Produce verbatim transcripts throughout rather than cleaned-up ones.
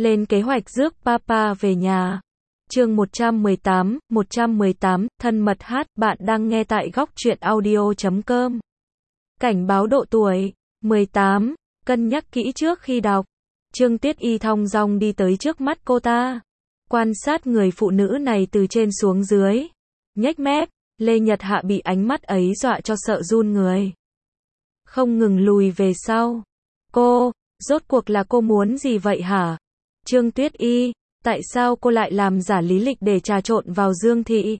Lên kế hoạch rước Papa về nhà. Chương một trăm mười tám, một trăm mười tám, thân mật hát, bạn đang nghe tại góc truyện audio chấm com. Cảnh báo độ tuổi, mười tám, cân nhắc kỹ trước khi đọc. Trương Tuyết Y thong dong đi tới trước mắt cô ta. Quan sát người phụ nữ này từ trên xuống dưới. Nhếch mép, Lê Nhật Hạ bị ánh mắt ấy dọa cho sợ run người. Không ngừng lùi về sau. Cô, rốt cuộc là cô muốn gì vậy hả? Trương Tuyết Y, tại sao cô lại làm giả lý lịch để trà trộn vào Dương Thị?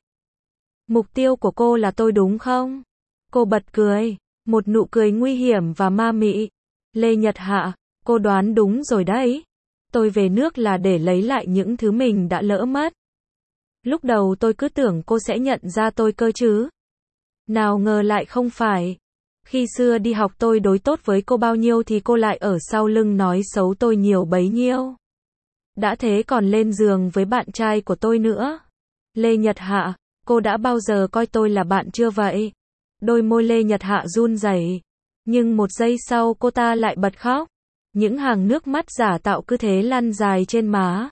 Mục tiêu của cô là tôi đúng không? Cô bật cười, một nụ cười nguy hiểm và ma mị. Lê Nhật Hạ, cô đoán đúng rồi đấy. Tôi về nước là để lấy lại những thứ mình đã lỡ mất. Lúc đầu tôi cứ tưởng cô sẽ nhận ra tôi cơ chứ. Nào ngờ lại không phải. Khi xưa đi học tôi đối tốt với cô bao nhiêu thì cô lại ở sau lưng nói xấu tôi nhiều bấy nhiêu. Đã thế còn lên giường với bạn trai của tôi nữa. Lê Nhật Hạ, cô đã bao giờ coi tôi là bạn chưa vậy? Đôi môi Lê Nhật Hạ run rẩy. Nhưng một giây sau cô ta lại bật khóc. Những hàng nước mắt giả tạo cứ thế lăn dài trên má.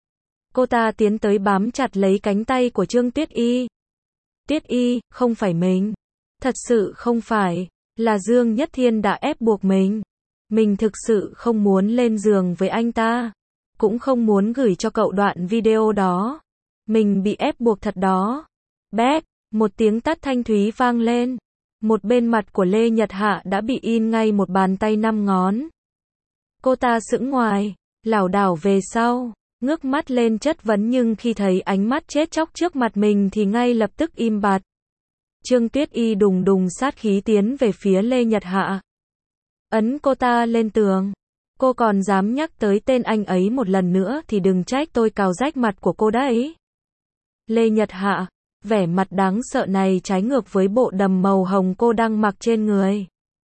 Cô ta tiến tới bám chặt lấy cánh tay của Trương Tuyết Y. Tuyết Y, không phải mình. Thật sự không phải. Là Dương Nhất Thiên đã ép buộc mình. Mình thực sự không muốn lên giường với anh ta. Cũng không muốn gửi cho cậu đoạn video đó. Mình bị ép buộc thật đó. Bép, một tiếng tát thanh thúy vang lên. Một bên mặt của Lê Nhật Hạ đã bị in ngay một bàn tay năm ngón. Cô ta sững ngoài, lảo đảo về sau, ngước mắt lên chất vấn nhưng khi thấy ánh mắt chết chóc trước mặt mình thì ngay lập tức im bặt. Trương Tuyết Y đùng đùng sát khí tiến về phía Lê Nhật Hạ. Ấn cô ta lên tường. Cô còn dám nhắc tới tên anh ấy một lần nữa thì đừng trách tôi cào rách mặt của cô đấy. Lê Nhật Hạ, vẻ mặt đáng sợ này trái ngược với bộ đầm màu hồng cô đang mặc trên người.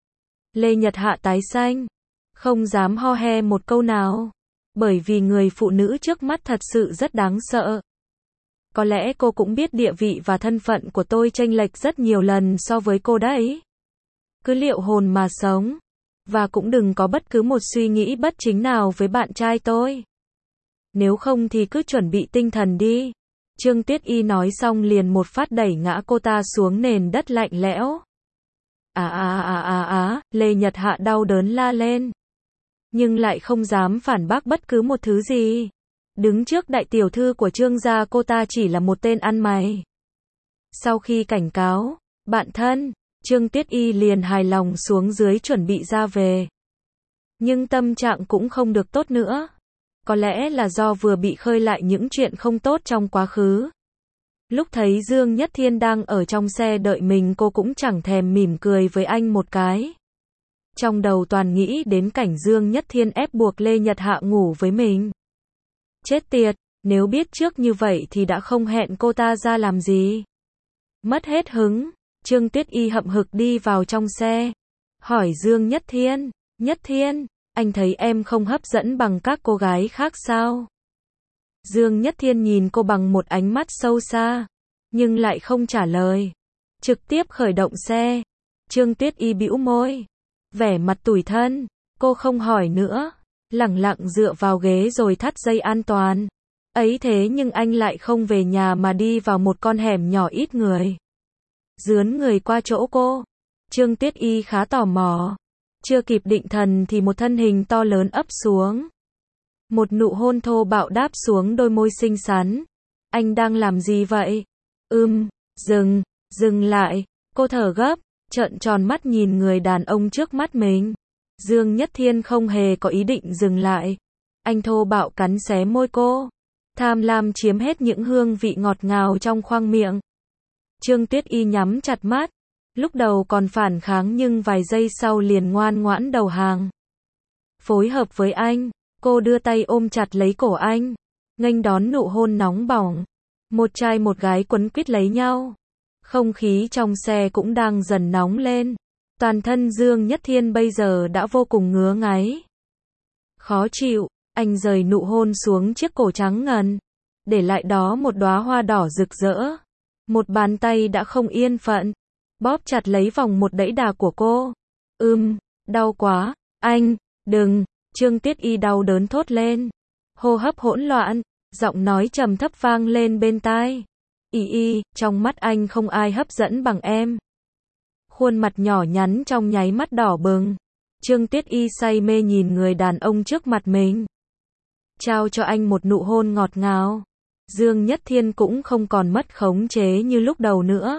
Lê Nhật Hạ tái xanh, không dám ho he một câu nào, bởi vì người phụ nữ trước mắt thật sự rất đáng sợ. Có lẽ cô cũng biết địa vị và thân phận của tôi chênh lệch rất nhiều lần so với cô đấy. Cứ liệu hồn mà sống. Và cũng đừng có bất cứ một suy nghĩ bất chính nào với bạn trai tôi. Nếu không thì cứ chuẩn bị tinh thần đi. Trương Tuyết Y nói xong liền một phát đẩy ngã cô ta xuống nền đất lạnh lẽo. À à à à à, Lê Nhật Hạ đau đớn la lên. Nhưng lại không dám phản bác bất cứ một thứ gì. Đứng trước đại tiểu thư của Trương gia cô ta chỉ là một tên ăn mày. Sau khi cảnh cáo, bạn thân, Trương Tuyết Y liền hài lòng xuống dưới chuẩn bị ra về. Nhưng tâm trạng cũng không được tốt nữa. Có lẽ là do vừa bị khơi lại những chuyện không tốt trong quá khứ. Lúc thấy Dương Nhất Thiên đang ở trong xe đợi mình cô cũng chẳng thèm mỉm cười với anh một cái. Trong đầu toàn nghĩ đến cảnh Dương Nhất Thiên ép buộc Lê Nhật Hạ ngủ với mình. Chết tiệt, nếu biết trước như vậy thì đã không hẹn cô ta ra làm gì. Mất hết hứng. Trương Tuyết Y hậm hực đi vào trong xe. Hỏi Dương Nhất Thiên, Nhất Thiên, anh thấy em không hấp dẫn bằng các cô gái khác sao? Dương Nhất Thiên nhìn cô bằng một ánh mắt sâu xa, nhưng lại không trả lời. Trực tiếp khởi động xe. Trương Tuyết Y bĩu môi, vẻ mặt tủi thân, cô không hỏi nữa, lẳng lặng dựa vào ghế rồi thắt dây an toàn. Ấy thế nhưng anh lại không về nhà mà đi vào một con hẻm nhỏ ít người. Dướn người qua chỗ cô. Trương Tuyết Y khá tò mò. Chưa kịp định thần thì một thân hình to lớn ấp xuống. Một nụ hôn thô bạo đáp xuống đôi môi xinh xắn. Anh đang làm gì vậy? Ừm, dừng, dừng lại. Cô thở gấp, trợn tròn mắt nhìn người đàn ông trước mắt mình. Dương Nhất Thiên không hề có ý định dừng lại. Anh thô bạo cắn xé môi cô. Tham lam chiếm hết những hương vị ngọt ngào trong khoang miệng. Trương Tuyết Y nhắm chặt mắt. Lúc đầu còn phản kháng nhưng vài giây sau liền ngoan ngoãn đầu hàng. Phối hợp với anh, cô đưa tay ôm chặt lấy cổ anh, nghênh đón nụ hôn nóng bỏng. Một trai một gái quấn quýt lấy nhau. Không khí trong xe cũng đang dần nóng lên. Toàn thân Dương Nhất Thiên bây giờ đã vô cùng ngứa ngáy. Khó chịu, anh rời nụ hôn xuống chiếc cổ trắng ngần, để lại đó một đóa hoa đỏ rực rỡ. Một bàn tay đã không yên phận, bóp chặt lấy vòng một đẫy đà của cô. Ừm, đau quá, anh, đừng, Trương Tuyết Y đau đớn thốt lên. hô hấp hỗn loạn, giọng nói trầm thấp vang lên bên tai. Y y, trong mắt anh không ai hấp dẫn bằng em. Khuôn mặt nhỏ nhắn trong nháy mắt đỏ bừng. Trương Tiết Y say mê nhìn người đàn ông trước mặt mình. Trao cho anh một nụ hôn ngọt ngào. Dương Nhất Thiên cũng không còn mất khống chế như lúc đầu nữa.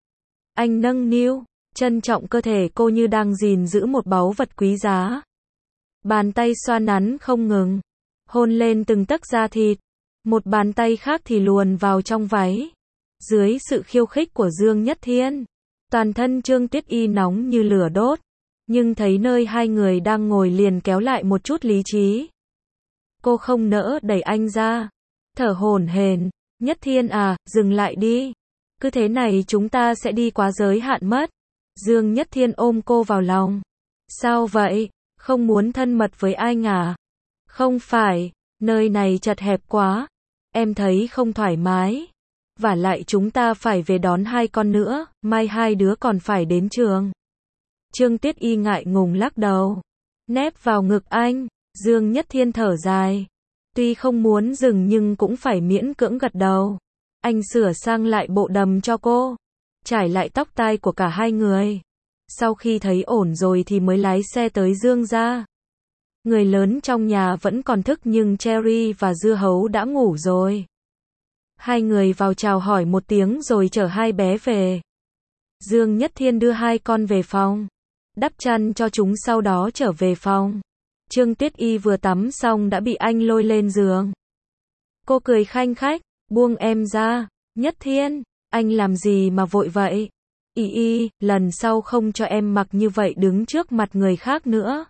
Anh nâng niu, trân trọng cơ thể cô như đang gìn giữ một báu vật quý giá. Bàn tay xoa nắn không ngừng, hôn lên từng tấc da thịt. Một bàn tay khác thì luồn vào trong váy. Dưới sự khiêu khích của Dương Nhất Thiên, toàn thân Trương Tiết Y nóng như lửa đốt. Nhưng thấy nơi hai người đang ngồi liền kéo lại một chút lý trí. Cô không nỡ đẩy anh ra. Thở hổn hển, Nhất Thiên à, dừng lại đi. Cứ thế này chúng ta sẽ đi quá giới hạn mất. Dương Nhất Thiên ôm cô vào lòng. Sao vậy? Không muốn thân mật với anh à? Không phải, nơi này chật hẹp quá. Em thấy không thoải mái. Vả lại chúng ta phải về đón hai con nữa, mai hai đứa còn phải đến trường. Trương Tiết Y ngại ngùng lắc đầu. Nép vào ngực anh, Dương Nhất Thiên thở dài. Tuy không muốn dừng nhưng cũng phải miễn cưỡng gật đầu. Anh sửa sang lại bộ đầm cho cô, trải lại tóc tai của cả hai người. Sau khi thấy ổn rồi thì mới lái xe tới Dương gia. Người lớn trong nhà vẫn còn thức nhưng Cherry và Dưa Hấu đã ngủ rồi. Hai người vào chào hỏi một tiếng rồi chở hai bé về. Dương Nhất Thiên đưa hai con về phòng, đắp chăn cho chúng sau đó trở về phòng. Trương Tiết Y vừa tắm xong đã bị anh lôi lên giường. Cô cười khanh khách, buông em ra. Nhất Thiên, anh làm gì mà vội vậy? Y y, lần sau không cho em mặc như vậy đứng trước mặt người khác nữa.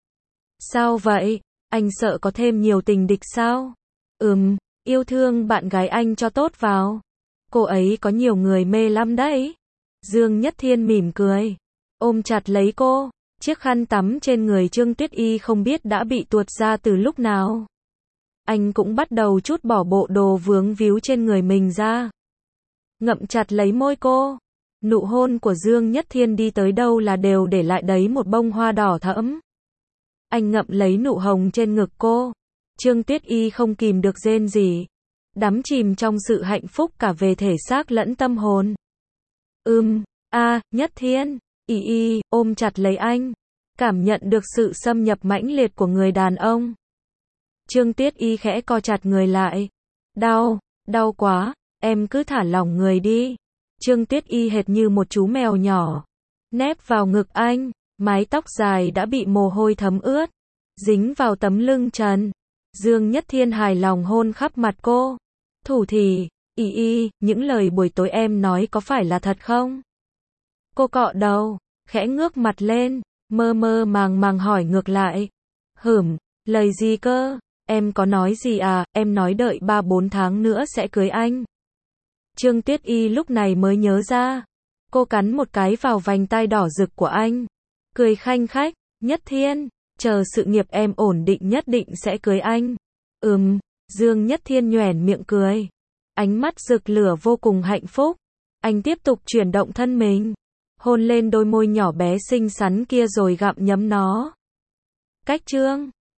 Sao vậy? Anh sợ có thêm nhiều tình địch sao? Ừm, yêu thương bạn gái anh cho tốt vào. Cô ấy có nhiều người mê lắm đấy. Dương Nhất Thiên mỉm cười, ôm chặt lấy cô. Chiếc khăn tắm trên người Trương Tiết Y không biết đã bị tuột ra từ lúc nào. Anh cũng bắt đầu trút bỏ bộ đồ vướng víu trên người mình ra. Ngậm chặt lấy môi cô. Nụ hôn của Dương Nhất Thiên đi tới đâu là đều để lại đấy một bông hoa đỏ thẫm. Anh ngậm lấy nụ hồng trên ngực cô. Trương Tiết Y không kìm được rên rỉ, đắm chìm trong sự hạnh phúc cả về thể xác lẫn tâm hồn. Ừm, a, Nhất Thiên. Y y, ôm chặt lấy anh, cảm nhận được sự xâm nhập mãnh liệt của người đàn ông. Trương Tiết Y khẽ co chặt người lại. Đau, đau quá, em cứ thả lỏng người đi. Trương Tiết Y hệt như một chú mèo nhỏ, nép vào ngực anh, mái tóc dài đã bị mồ hôi thấm ướt, dính vào tấm lưng trần. Dương Nhất Thiên hài lòng hôn khắp mặt cô. Thủ thỉ, Y y, những lời buổi tối em nói có phải là thật không? Cô cọ đầu, khẽ ngước mặt lên, mơ mơ màng màng hỏi ngược lại. Hửm, lời gì cơ? Em có nói gì à? Em nói đợi ba bốn tháng nữa sẽ cưới anh. Trương Tiết Y lúc này mới nhớ ra. Cô cắn một cái vào vành tai đỏ rực của anh, cười khanh khách. Nhất Thiên, chờ sự nghiệp em ổn định nhất định sẽ cưới anh. Ừm, Dương Nhất Thiên nhoẻn miệng cười, ánh mắt rực lửa vô cùng hạnh phúc. Anh tiếp tục chuyển động thân mình, hôn lên đôi môi nhỏ bé xinh xắn kia rồi gặm nhấm nó. Cách chương